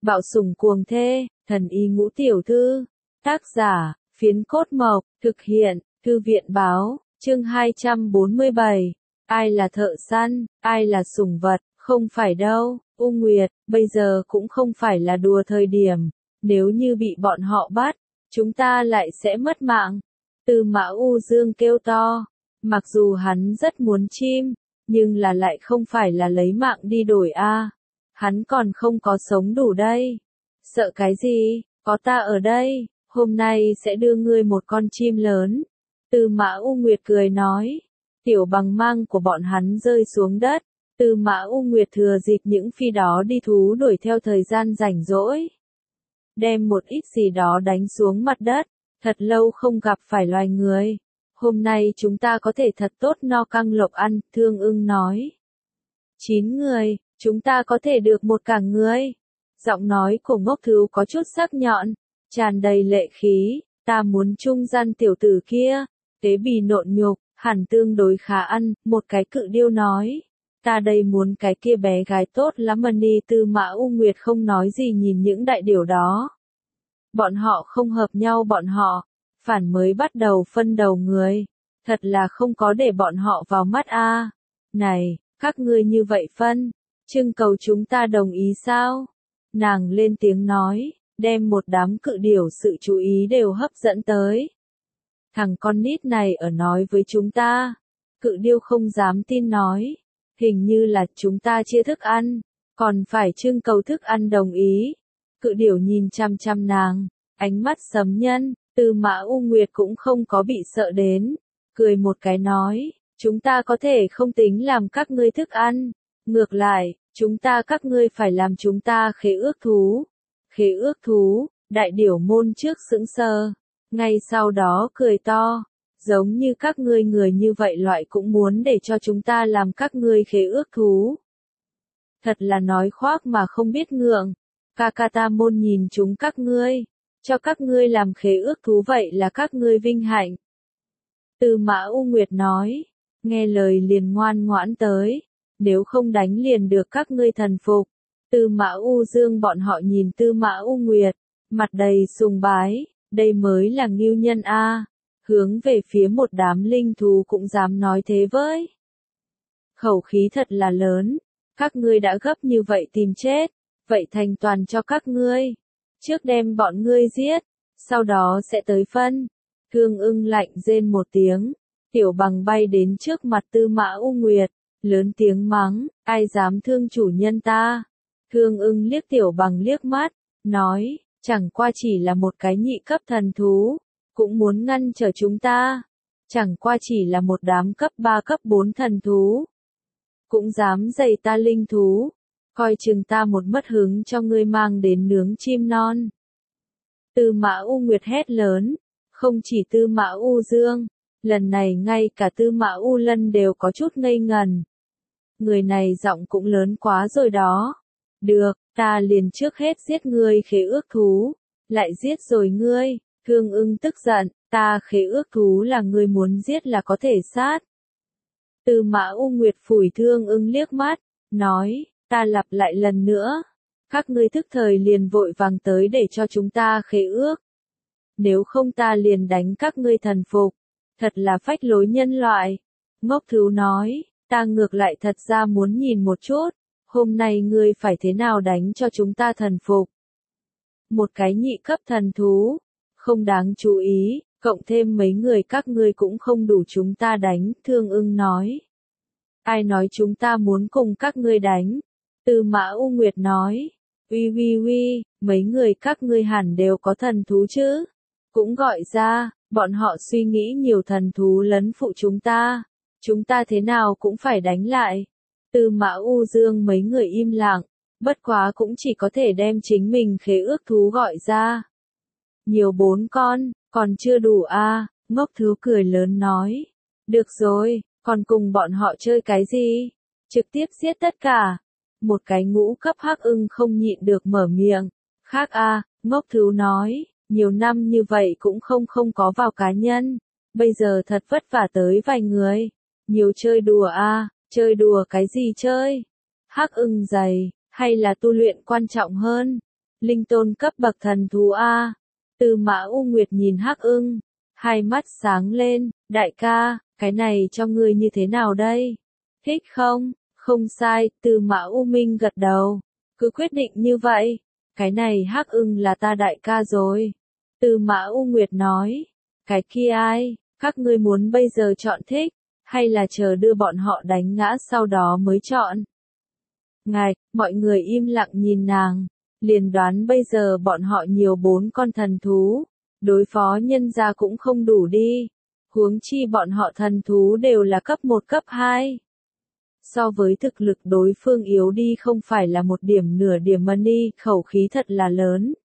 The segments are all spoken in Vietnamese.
Bạo sủng cuồng thê, thần y ngũ tiểu thư. Tác giả, Phiến Cốt Mộc, thực hiện, Thư viện báo, chương 247. Ai là thợ săn, ai là sủng vật, không phải đâu, U Nguyệt, bây giờ cũng không phải là đùa thời điểm, nếu như bị bọn họ bắt, chúng ta lại sẽ mất mạng. Tư Mã U Dương kêu to, mặc dù hắn rất muốn chim, nhưng là lại không phải là lấy mạng đi đổi a. Hắn còn không có sống đủ đây. Sợ cái gì, có ta ở đây, hôm nay sẽ đưa ngươi một con chim lớn. Tư Mã U Nguyệt cười nói. Tiểu bằng mang của bọn hắn rơi xuống đất. Tư Mã U Nguyệt thừa dịp những phi đó đi thú đuổi theo thời gian rảnh rỗi. Đem một ít gì đó đánh xuống mặt đất. Thật lâu không gặp phải loài người. Hôm nay chúng ta có thể thật tốt no căng lộc ăn, Thương Ưng nói. 9 người, chúng ta có thể được một cả người. Giọng nói của Ngốc Thứu có chút sắc nhọn, tràn đầy lệ khí, ta muốn trung gian tiểu tử kia, tế bì nộn nhục, hẳn tương đối khá ăn, một cái cự điêu nói. Ta đây muốn cái kia bé gái tốt lắm Mani. Tư Mã U Nguyệt không nói gì nhìn những đại điểu đó. Bọn họ không hợp nhau bọn họ, phản mới bắt đầu phân đầu người. Thật là không có để bọn họ vào mắt a. Này, các ngươi như vậy phân, trưng cầu chúng ta đồng ý sao? Nàng lên tiếng nói, đem một đám cự điểu sự chú ý đều hấp dẫn tới. Thằng con nít này ở nói với chúng ta. Cự điêu không dám tin nói. Hình như là chúng ta chia thức ăn, còn phải trưng cầu thức ăn đồng ý. Cự điểu nhìn chăm chăm nàng, ánh mắt sấm nhân. Tư Mã U Nguyệt cũng không có bị sợ đến. Cười một cái nói, chúng ta có thể không tính làm các ngươi thức ăn. Ngược lại, chúng ta các ngươi phải làm chúng ta khế ước thú. Khế ước thú, đại điểu môn trước sững sờ. Ngay sau đó cười to. Giống như các ngươi người như vậy loại cũng muốn để cho chúng ta làm các ngươi khế ước thú. Thật là nói khoác mà không biết ngượng. Kakata môn nhìn chúng các ngươi. Cho các ngươi làm khế ước thú vậy là các ngươi vinh hạnh. Tư Mã U Nguyệt nói. Nghe lời liền ngoan ngoãn tới. Nếu không đánh liền được các ngươi thần phục. Tư Mã U Dương bọn họ nhìn Tư Mã U Nguyệt. Mặt đầy sùng bái. Đây mới là ngưu nhân a. Hướng về phía một đám linh thú cũng dám nói thế với. Khẩu khí thật là lớn. Các ngươi đã gấp như vậy tìm chết. Vậy thành toàn cho các ngươi. Trước đem bọn ngươi giết. Sau đó sẽ tới phân. Thương Ưng lạnh rên một tiếng. Tiểu bằng bay đến trước mặt Tư Mã U Nguyệt. Lớn tiếng mắng. Ai dám thương chủ nhân ta. Thương Ưng liếc tiểu bằng liếc mắt. Nói. Chẳng qua chỉ là một cái nhị cấp thần thú. Cũng muốn ngăn trở chúng ta. Chẳng qua chỉ là một đám cấp 3 cấp 4 thần thú. Cũng dám dày ta linh thú. Coi chừng ta một mất hứng cho ngươi mang đến nướng chim non. Tư Mã U Nguyệt hét lớn. Không chỉ Tư Mã U Dương. Lần này ngay cả Tư Mã U Lân đều có chút ngây ngần. Người này giọng cũng lớn quá rồi đó. Được, ta liền trước hết giết ngươi khế ước thú. Lại giết rồi ngươi. Thương Ưng tức giận, ta khế ước thú là ngươi muốn giết là có thể sát. Tư Mã U Nguyệt phủi Thương Ưng liếc mắt, nói, ta lặp lại lần nữa. Các ngươi thức thời liền vội vàng tới để cho chúng ta khế ước. Nếu không ta liền đánh các ngươi thần phục. Thật là phách lối nhân loại. Ngốc Thứu nói, ta ngược lại thật ra muốn nhìn một chút. Hôm nay ngươi phải thế nào đánh cho chúng ta thần phục. Một cái nhị cấp thần thú. Không đáng chú ý, cộng thêm mấy người các ngươi cũng không đủ chúng ta đánh, Thương Ưng nói. Ai nói chúng ta muốn cùng các ngươi đánh? Tư Mã U Nguyệt nói. Uy, mấy người các ngươi hẳn đều có thần thú chứ? Cũng gọi ra, bọn họ suy nghĩ nhiều thần thú lấn phụ chúng ta. Chúng ta thế nào cũng phải đánh lại. Tư Mã U Dương mấy người im lặng, bất quá cũng chỉ có thể đem chính mình khế ước thú gọi ra. Nhiều 4 con, còn chưa đủ a. Ngốc Thứu cười lớn nói. Được rồi, còn cùng bọn họ chơi cái gì? Trực tiếp giết tất cả. Một cái ngũ cấp hắc ưng không nhịn được mở miệng. Khác a, Ngốc Thứu nói, nhiều năm như vậy cũng không có vào cá nhân. Bây giờ thật vất vả tới vài người. Nhiều chơi đùa a, chơi đùa cái gì chơi? Hắc ưng dày, hay là tu luyện quan trọng hơn? linh tôn cấp bậc thần thú A. Tư Mã U Nguyệt nhìn Hắc Ưng, hai mắt sáng lên, đại ca, cái này cho ngươi như thế nào đây? Thích không? Không sai, Tư Mã U Minh gật đầu. Cứ quyết định như vậy. Cái này Hắc Ưng là ta đại ca rồi. Tư Mã U Nguyệt nói. Cái kia ai? Các ngươi muốn bây giờ chọn thích, hay là chờ đưa bọn họ đánh ngã sau đó mới chọn? Ngài, mọi người im lặng nhìn nàng. Liền đoán bây giờ bọn họ nhiều 4 con thần thú. Đối phó nhân gia cũng không đủ đi. Huống chi bọn họ thần thú đều là cấp 1 cấp 2. So với thực lực đối phương yếu đi không phải là một điểm nửa điểm money, khẩu khí thật là lớn.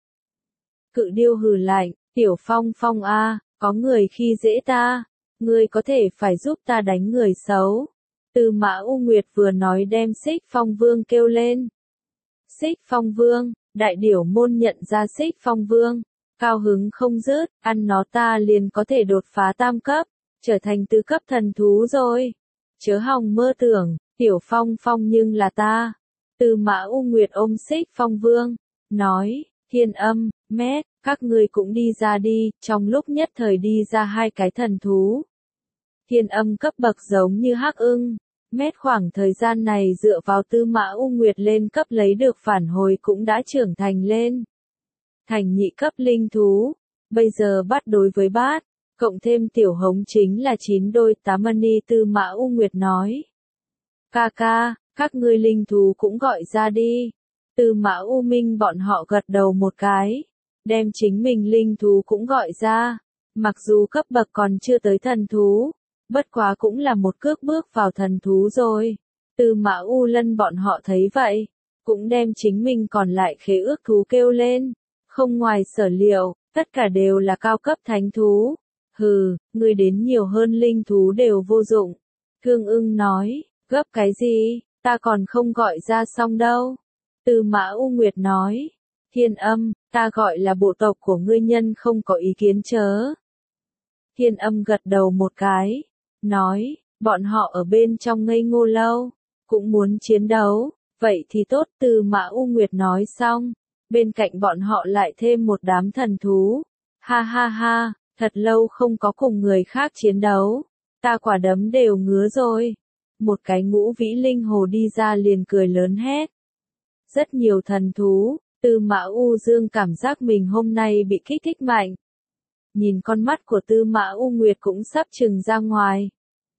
Cự điêu hừ lạnh, Tiểu Phong Phong a, có người khi dễ ta, ngươi có thể phải giúp ta đánh người xấu. Tư Mã U Nguyệt vừa nói đem Xích Phong Vương kêu lên. Xích Phong Vương, đại điểu môn nhận ra Xích Phong Vương, cao hứng không dứt, ăn nó ta liền có thể đột phá tam cấp, trở thành tứ cấp thần thú rồi. Chớ hòng mơ tưởng, Tiểu Phong Phong nhưng là ta. Tư Mã U Nguyệt ôm Xích Phong Vương, nói, Thiên Âm, Mét, các ngươi cũng đi ra đi, trong lúc nhất thời đi ra 2 cái thần thú. Thiên Âm cấp bậc giống như Hắc Ưng, Mét khoảng thời gian này dựa vào Tư Mã U Nguyệt lên cấp lấy được phản hồi cũng đã trưởng thành lên. Thành nhị cấp linh thú, bây giờ bắt đối với bát, cộng thêm tiểu hống chính là 9 đôi 8 money. Tư Mã U Nguyệt nói. Ca ca, các ngươi linh thú cũng gọi ra đi. Tư Mã U Minh bọn họ gật đầu một cái, đem chính mình linh thú cũng gọi ra. Mặc dù cấp bậc còn chưa tới thần thú, bất quá cũng là một cước bước vào thần thú rồi. Tư Mã U Lân bọn họ thấy vậy, cũng đem chính mình còn lại khế ước thú kêu lên. Không ngoài sở liệu, tất cả đều là cao cấp thánh thú. Hừ, ngươi đến nhiều hơn linh thú đều vô dụng. Thương Ưng nói, gấp cái gì, ta còn không gọi ra xong đâu. Tư Mã U Nguyệt nói, Thiên Âm, ta gọi là bộ tộc của ngươi nhân không có ý kiến chớ. Thiên Âm gật đầu một cái, nói, bọn họ ở bên trong ngây ngô lâu, cũng muốn chiến đấu, vậy thì tốt. Tư Mã U Nguyệt nói xong, bên cạnh bọn họ lại thêm một đám thần thú. Ha ha ha, thật lâu không có cùng người khác chiến đấu, ta quả đấm đều ngứa rồi. Một cái ngũ vĩ linh hồ đi ra liền cười lớn hét. Rất nhiều thần thú, Tư Mã U Dương cảm giác mình hôm nay bị kích thích mạnh. Nhìn con mắt của Tư Mã U Nguyệt cũng sắp trừng ra ngoài.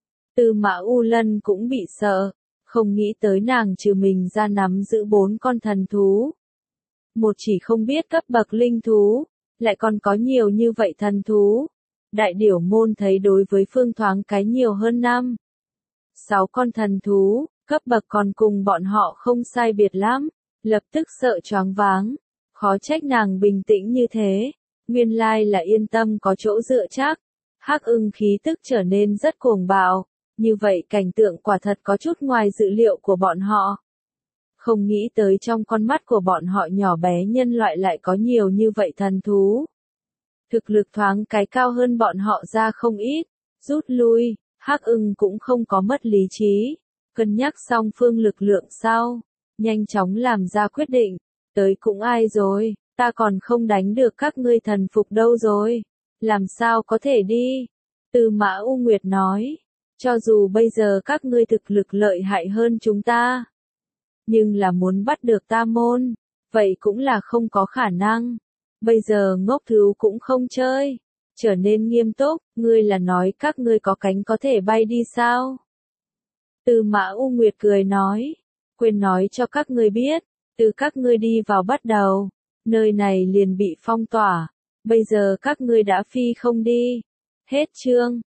Tư Mã U Lân cũng bị sợ, không nghĩ tới nàng trừ mình ra nắm giữ 4 con thần thú. Một chỉ không biết cấp bậc linh thú, lại còn có nhiều như vậy thần thú. Đại điểu môn thấy đối với phương thoáng cái nhiều hơn 5, 6 con thần thú, cấp bậc còn cùng bọn họ không sai biệt lắm, lập tức sợ choáng váng. Khó trách nàng bình tĩnh như thế, nguyên lai là yên tâm có chỗ dựa chắc. Hắc Ưng khí tức trở nên rất cuồng bạo, như vậy cảnh tượng quả thật có chút ngoài dự liệu của bọn họ. Không nghĩ tới trong con mắt của bọn họ nhỏ bé nhân loại lại có nhiều như vậy thần thú. Thực lực thoáng cái cao hơn bọn họ ra không ít, rút lui, Hắc Ưng cũng không có mất lý trí, cân nhắc xong phương lực lượng sau, nhanh chóng làm ra quyết định, tới cũng ai rồi, ta còn không đánh được các ngươi thần phục đâu rồi, làm sao có thể đi. Tư Mã U Nguyệt nói, cho dù bây giờ các ngươi thực lực lợi hại hơn chúng ta, nhưng là muốn bắt được ta môn, vậy cũng là không có khả năng. Bây giờ ngốc thú cũng không chơi, trở nên nghiêm túc, ngươi là nói các ngươi có cánh có thể bay đi sao? Tư Mã U Nguyệt cười nói, quên nói cho các ngươi biết, từ các ngươi đi vào bắt đầu, nơi này liền bị phong tỏa, bây giờ các ngươi đã phi không đi. Hết chương.